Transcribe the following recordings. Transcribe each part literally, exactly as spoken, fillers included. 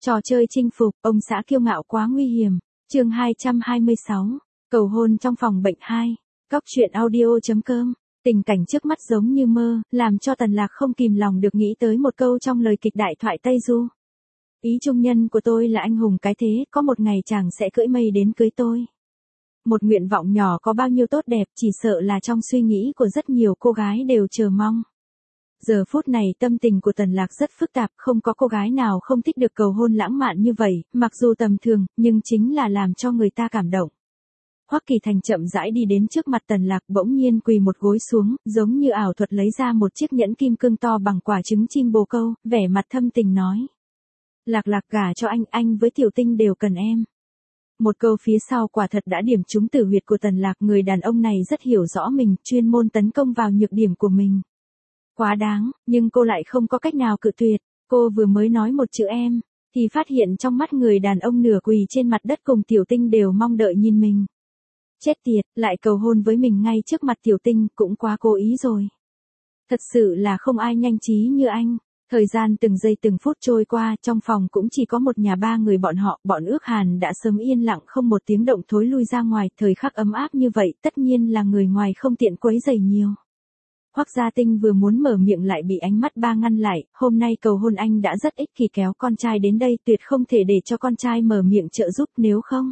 Trò chơi chinh phục, ông xã kiêu ngạo quá nguy hiểm. Chương hai trăm hai mươi sáu. Cầu hôn trong phòng bệnh hai. Cóc truyện audio.com. Tình cảnh trước mắt giống như mơ, làm cho Tần Lạc không kìm lòng được nghĩ tới một câu trong lời kịch đại thoại Tây Du. Ý trung nhân của tôi là anh hùng cái thế, có một ngày chàng sẽ cưỡi mây đến cưới tôi. Một nguyện vọng nhỏ có bao nhiêu tốt đẹp, chỉ sợ là trong suy nghĩ của rất nhiều cô gái đều chờ mong. Giờ phút này tâm tình của Tần Lạc rất phức tạp, không có cô gái nào không thích được cầu hôn lãng mạn như vậy, mặc dù tầm thường, nhưng chính là làm cho người ta cảm động. Hoắc Kỳ Thành chậm rãi đi đến trước mặt Tần Lạc, bỗng nhiên quỳ một gối xuống, giống như ảo thuật lấy ra một chiếc nhẫn kim cương to bằng quả trứng chim bồ câu, vẻ mặt thâm tình nói. Lạc Lạc gả cho anh, anh với Tiểu Tinh đều cần em. Một câu phía sau quả thật đã điểm trúng tử huyệt của Tần Lạc, người đàn ông này rất hiểu rõ mình, chuyên môn tấn công vào nhược điểm của mình. Quá đáng, nhưng cô lại không có cách nào cự tuyệt, cô vừa mới nói một chữ em, thì phát hiện trong mắt người đàn ông nửa quỳ trên mặt đất cùng Tiểu Tinh đều mong đợi nhìn mình. Chết tiệt, lại cầu hôn với mình ngay trước mặt Tiểu Tinh, cũng quá cố ý rồi. Thật sự là không ai nhanh trí như anh. Thời gian từng giây từng phút trôi qua, trong phòng cũng chỉ có một nhà ba người bọn họ, bọn Ước Hàn đã sớm yên lặng không một tiếng động thối lui ra ngoài, thời khắc ấm áp như vậy, tất nhiên là người ngoài không tiện quấy rầy nhiều. Hoắc Gia Tinh vừa muốn mở miệng lại bị ánh mắt ba ngăn lại, hôm nay cầu hôn anh đã rất ích kỷ kéo con trai đến đây, tuyệt không thể để cho con trai mở miệng trợ giúp, nếu không.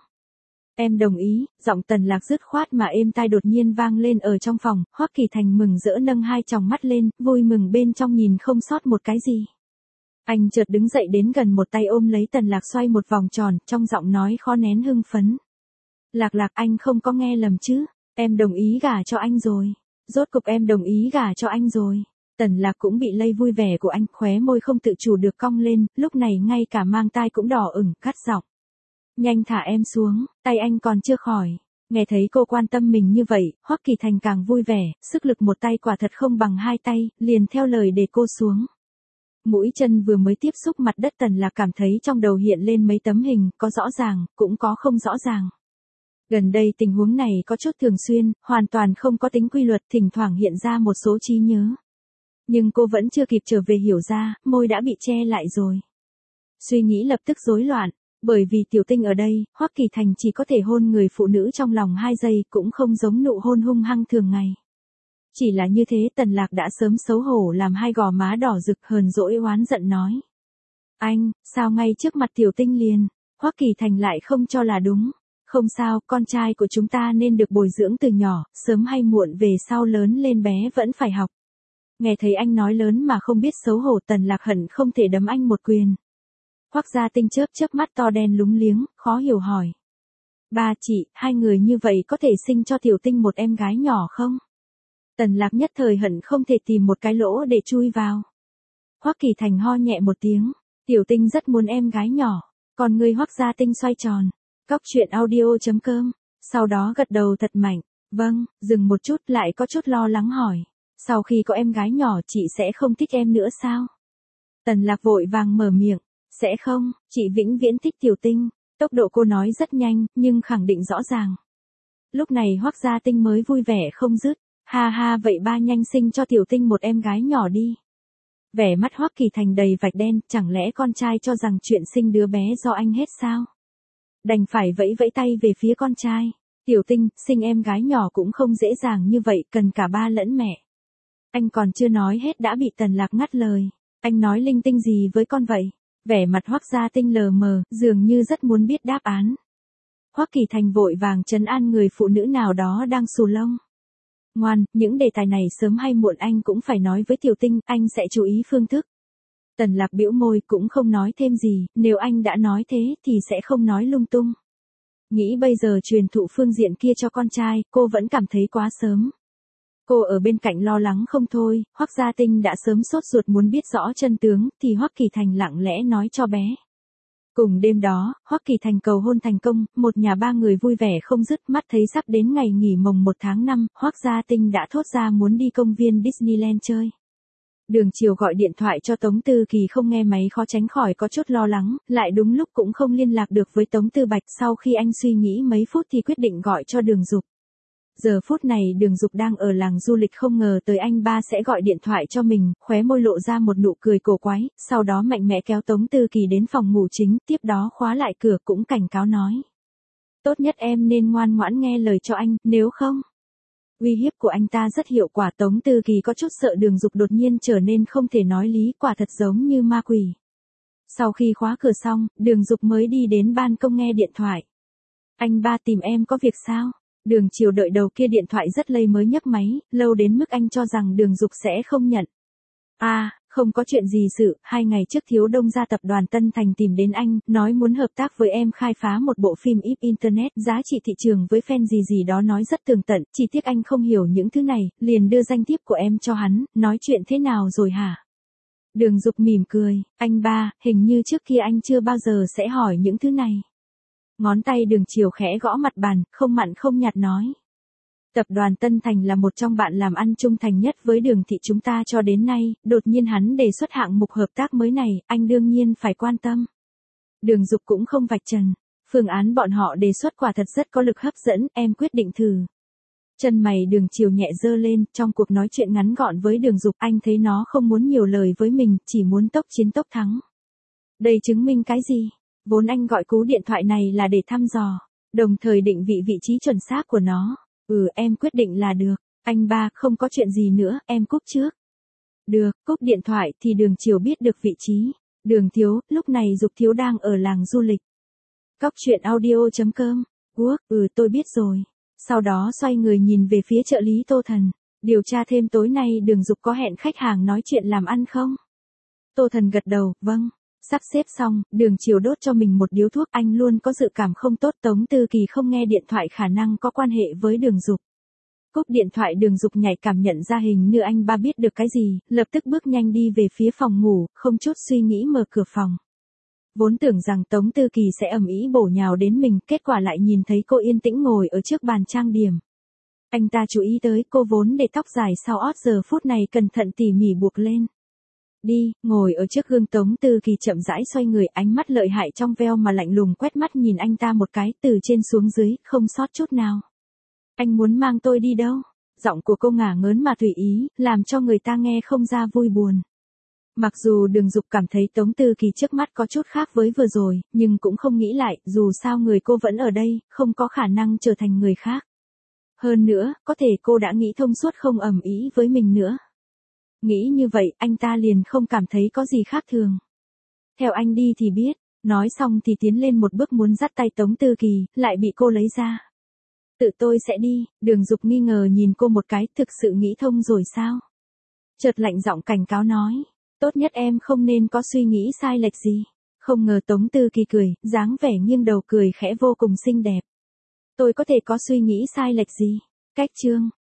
Em đồng ý, giọng Tần Lạc dứt khoát mà êm tai đột nhiên vang lên ở trong phòng, Hoắc Kỳ Thành mừng rỡ nâng hai tròng mắt lên, vui mừng bên trong nhìn không sót một cái gì. Anh chợt đứng dậy đến gần một tay ôm lấy Tần Lạc xoay một vòng tròn, trong giọng nói khó nén hưng phấn. Lạc Lạc, anh không có nghe lầm chứ, em đồng ý gả cho anh rồi. Rốt cục em đồng ý gả cho anh rồi. Tần Lạc cũng bị lây vui vẻ của anh, khóe môi không tự chủ được cong lên, lúc này ngay cả mang tai cũng đỏ ửng, cắt giọng. Nhanh thả em xuống, tay anh còn chưa khỏi. Nghe thấy cô quan tâm mình như vậy, Hoắc Kỳ Thành càng vui vẻ, sức lực một tay quả thật không bằng hai tay, liền theo lời để cô xuống. Mũi chân vừa mới tiếp xúc mặt đất, Tần Lạc cảm thấy trong đầu hiện lên mấy tấm hình, có rõ ràng, cũng có không rõ ràng. Gần đây tình huống này có chút thường xuyên, hoàn toàn không có tính quy luật, thỉnh thoảng hiện ra một số trí nhớ. Nhưng cô vẫn chưa kịp trở về hiểu ra, môi đã bị che lại rồi. Suy nghĩ lập tức rối loạn, bởi vì Tiểu Tinh ở đây, Hoắc Kỳ Thành chỉ có thể hôn người phụ nữ trong lòng hai giây, cũng không giống nụ hôn hung hăng thường ngày. Chỉ là như thế Tần Lạc đã sớm xấu hổ làm hai gò má đỏ rực, hờn dỗi oán giận nói. Anh, sao ngay trước mặt Tiểu Tinh liền? Hoắc Kỳ Thành lại không cho là đúng. Không sao, con trai của chúng ta nên được bồi dưỡng từ nhỏ, sớm hay muộn về sau lớn lên bé vẫn phải học. Nghe thấy anh nói lớn mà không biết xấu hổ, Tần Lạc hận không thể đấm anh một quyền. Hoắc Gia Tinh chớp chớp mắt to đen lúng liếng, khó hiểu hỏi. Ba chị, hai người như vậy có thể sinh cho Tiểu Tinh một em gái nhỏ không? Tần Lạc nhất thời hận không thể tìm một cái lỗ để chui vào. Hoắc Kỳ Thành ho nhẹ một tiếng, Tiểu Tinh rất muốn em gái nhỏ, còn người Hoắc Gia Tinh xoay tròn. Cóc truyện audio.com, sau đó gật đầu thật mạnh, vâng, dừng một chút lại có chút lo lắng hỏi, sau khi có em gái nhỏ chị sẽ không thích em nữa sao? Tần Lạc vội vàng mở miệng, sẽ không, chị vĩnh viễn thích Tiểu Tinh, tốc độ cô nói rất nhanh, nhưng khẳng định rõ ràng. Lúc này Hoắc Gia Tinh mới vui vẻ không dứt, ha ha vậy ba nhanh sinh cho Tiểu Tinh một em gái nhỏ đi. Vẻ mắt Hoắc Kỳ Thành đầy vạch đen, chẳng lẽ con trai cho rằng chuyện sinh đứa bé do anh hết sao? Đành phải vẫy vẫy tay về phía con trai. Tiểu Tinh, sinh em gái nhỏ cũng không dễ dàng như vậy, cần cả ba lẫn mẹ. Anh còn chưa nói hết đã bị Tần Lạc ngắt lời. Anh nói linh tinh gì với con vậy? Vẻ mặt Hoắc Gia Tinh lờ mờ, dường như rất muốn biết đáp án. Hoắc Kỳ Thành vội vàng trấn an người phụ nữ nào đó đang xù lông. Ngoan, những đề tài này sớm hay muộn anh cũng phải nói với Tiểu Tinh, anh sẽ chú ý phương thức. Tần Lạc bĩu môi cũng không nói thêm gì, nếu anh đã nói thế thì sẽ không nói lung tung. Nghĩ bây giờ truyền thụ phương diện kia cho con trai, cô vẫn cảm thấy quá sớm. Cô ở bên cạnh lo lắng không thôi, Hoắc Gia Tinh đã sớm sốt ruột muốn biết rõ chân tướng, thì Hoắc Kỳ Thành lặng lẽ nói cho bé. Cùng đêm đó, Hoắc Kỳ Thành cầu hôn thành công, một nhà ba người vui vẻ không dứt, mắt thấy sắp đến ngày nghỉ mồng một tháng năm, Hoắc Gia Tinh đã thốt ra muốn đi công viên Disneyland chơi. Đường Chiều gọi điện thoại cho Tống Tư Kỳ không nghe máy khó tránh khỏi có chút lo lắng, lại đúng lúc cũng không liên lạc được với Tống Tư Bạch, sau khi anh suy nghĩ mấy phút thì quyết định gọi cho Đường Dục. Giờ phút này Đường Dục đang ở làng du lịch, không ngờ tới anh ba sẽ gọi điện thoại cho mình, khóe môi lộ ra một nụ cười cổ quái, sau đó mạnh mẽ kéo Tống Tư Kỳ đến phòng ngủ chính, tiếp đó khóa lại cửa cũng cảnh cáo nói. Tốt nhất em nên ngoan ngoãn nghe lời cho anh, nếu không. Uy hiếp của anh ta rất hiệu quả. Tống Tư Kỳ có chút sợ Đường Dục đột nhiên trở nên không thể nói lý, quả thật giống như ma quỷ. Sau khi khóa cửa xong, Đường Dục mới đi đến ban công nghe điện thoại. Anh ba tìm em có việc sao? Đường Chiều đợi đầu kia điện thoại rất lâu mới nhấc máy, lâu đến mức anh cho rằng Đường Dục sẽ không nhận. À, không có chuyện gì sự, hai ngày trước Thiếu Đông gia tập đoàn Tân Thành tìm đến anh, nói muốn hợp tác với em khai phá một bộ phim íp Internet, giá trị thị trường với fan gì gì đó nói rất tường tận, chỉ tiếc anh không hiểu những thứ này, liền đưa danh thiếp của em cho hắn, nói chuyện thế nào rồi hả? Đường Dục mỉm cười, anh ba, hình như trước kia anh chưa bao giờ sẽ hỏi những thứ này. Ngón tay Đường Chiều khẽ gõ mặt bàn, không mặn không nhạt nói. Tập đoàn Tân Thành là một trong bạn làm ăn trung thành nhất với Đường thị chúng ta cho đến nay, đột nhiên hắn đề xuất hạng mục hợp tác mới này, anh đương nhiên phải quan tâm. Đường Dục cũng không vạch trần, phương án bọn họ đề xuất quả thật rất có lực hấp dẫn, em quyết định thử. Chân mày Đường Chiều nhẹ giơ lên, trong cuộc nói chuyện ngắn gọn với Đường Dục, anh thấy nó không muốn nhiều lời với mình, chỉ muốn tốc chiến tốc thắng. Đây chứng minh cái gì? Vốn anh gọi cú điện thoại này là để thăm dò, đồng thời định vị vị trí chuẩn xác của nó. Ừ, em quyết định là được. Anh ba, không có chuyện gì nữa, em cúp trước. Được, cúp điện thoại thì Đường Chiều biết được vị trí. Đường thiếu, lúc này Dục thiếu đang ở làng du lịch. Cóc truyện audio chấm com. Quốc, ừ tôi biết rồi. Sau đó xoay người nhìn về phía trợ lý Tô Thần. Điều tra thêm tối nay Đường Dục có hẹn khách hàng nói chuyện làm ăn không? Tô Thần gật đầu, vâng. Sắp xếp xong, Đường Chiều đốt cho mình một điếu thuốc, anh luôn có dự cảm không tốt. Tống Tư Kỳ không nghe điện thoại khả năng có quan hệ với Đường Dục. Cúp điện thoại Đường Dục nhạy cảm nhận ra hình như anh ba biết được cái gì, lập tức bước nhanh đi về phía phòng ngủ, không chút suy nghĩ mở cửa phòng. Vốn tưởng rằng Tống Tư Kỳ sẽ ầm ĩ bổ nhào đến mình, kết quả lại nhìn thấy cô yên tĩnh ngồi ở trước bàn trang điểm. Anh ta chú ý tới cô vốn để tóc dài sau ót giờ phút này cẩn thận tỉ mỉ buộc lên. Đi, ngồi ở trước gương Tống Tư Kỳ chậm rãi xoay người, ánh mắt lợi hại trong veo mà lạnh lùng quét mắt nhìn anh ta một cái, từ trên xuống dưới, không sót chút nào. Anh muốn mang tôi đi đâu? Giọng của cô ngả ngớn mà tùy ý, làm cho người ta nghe không ra vui buồn. Mặc dù Đường Dục cảm thấy Tống Tư Kỳ trước mắt có chút khác với vừa rồi, nhưng cũng không nghĩ lại, dù sao người cô vẫn ở đây, không có khả năng trở thành người khác. Hơn nữa, có thể cô đã nghĩ thông suốt không ầm ĩ với mình nữa. Nghĩ như vậy, anh ta liền không cảm thấy có gì khác thường. Theo anh đi thì biết, nói xong thì tiến lên một bước muốn dắt tay Tống Tư Kỳ, lại bị cô lấy ra. Tự tôi sẽ đi. Đường Dục nghi ngờ nhìn cô một cái, thực sự nghĩ thông rồi sao? Chợt lạnh giọng cảnh cáo nói, tốt nhất em không nên có suy nghĩ sai lệch gì. Không ngờ Tống Tư Kỳ cười, dáng vẻ nghiêng đầu cười khẽ vô cùng xinh đẹp. Tôi có thể có suy nghĩ sai lệch gì? Cách chương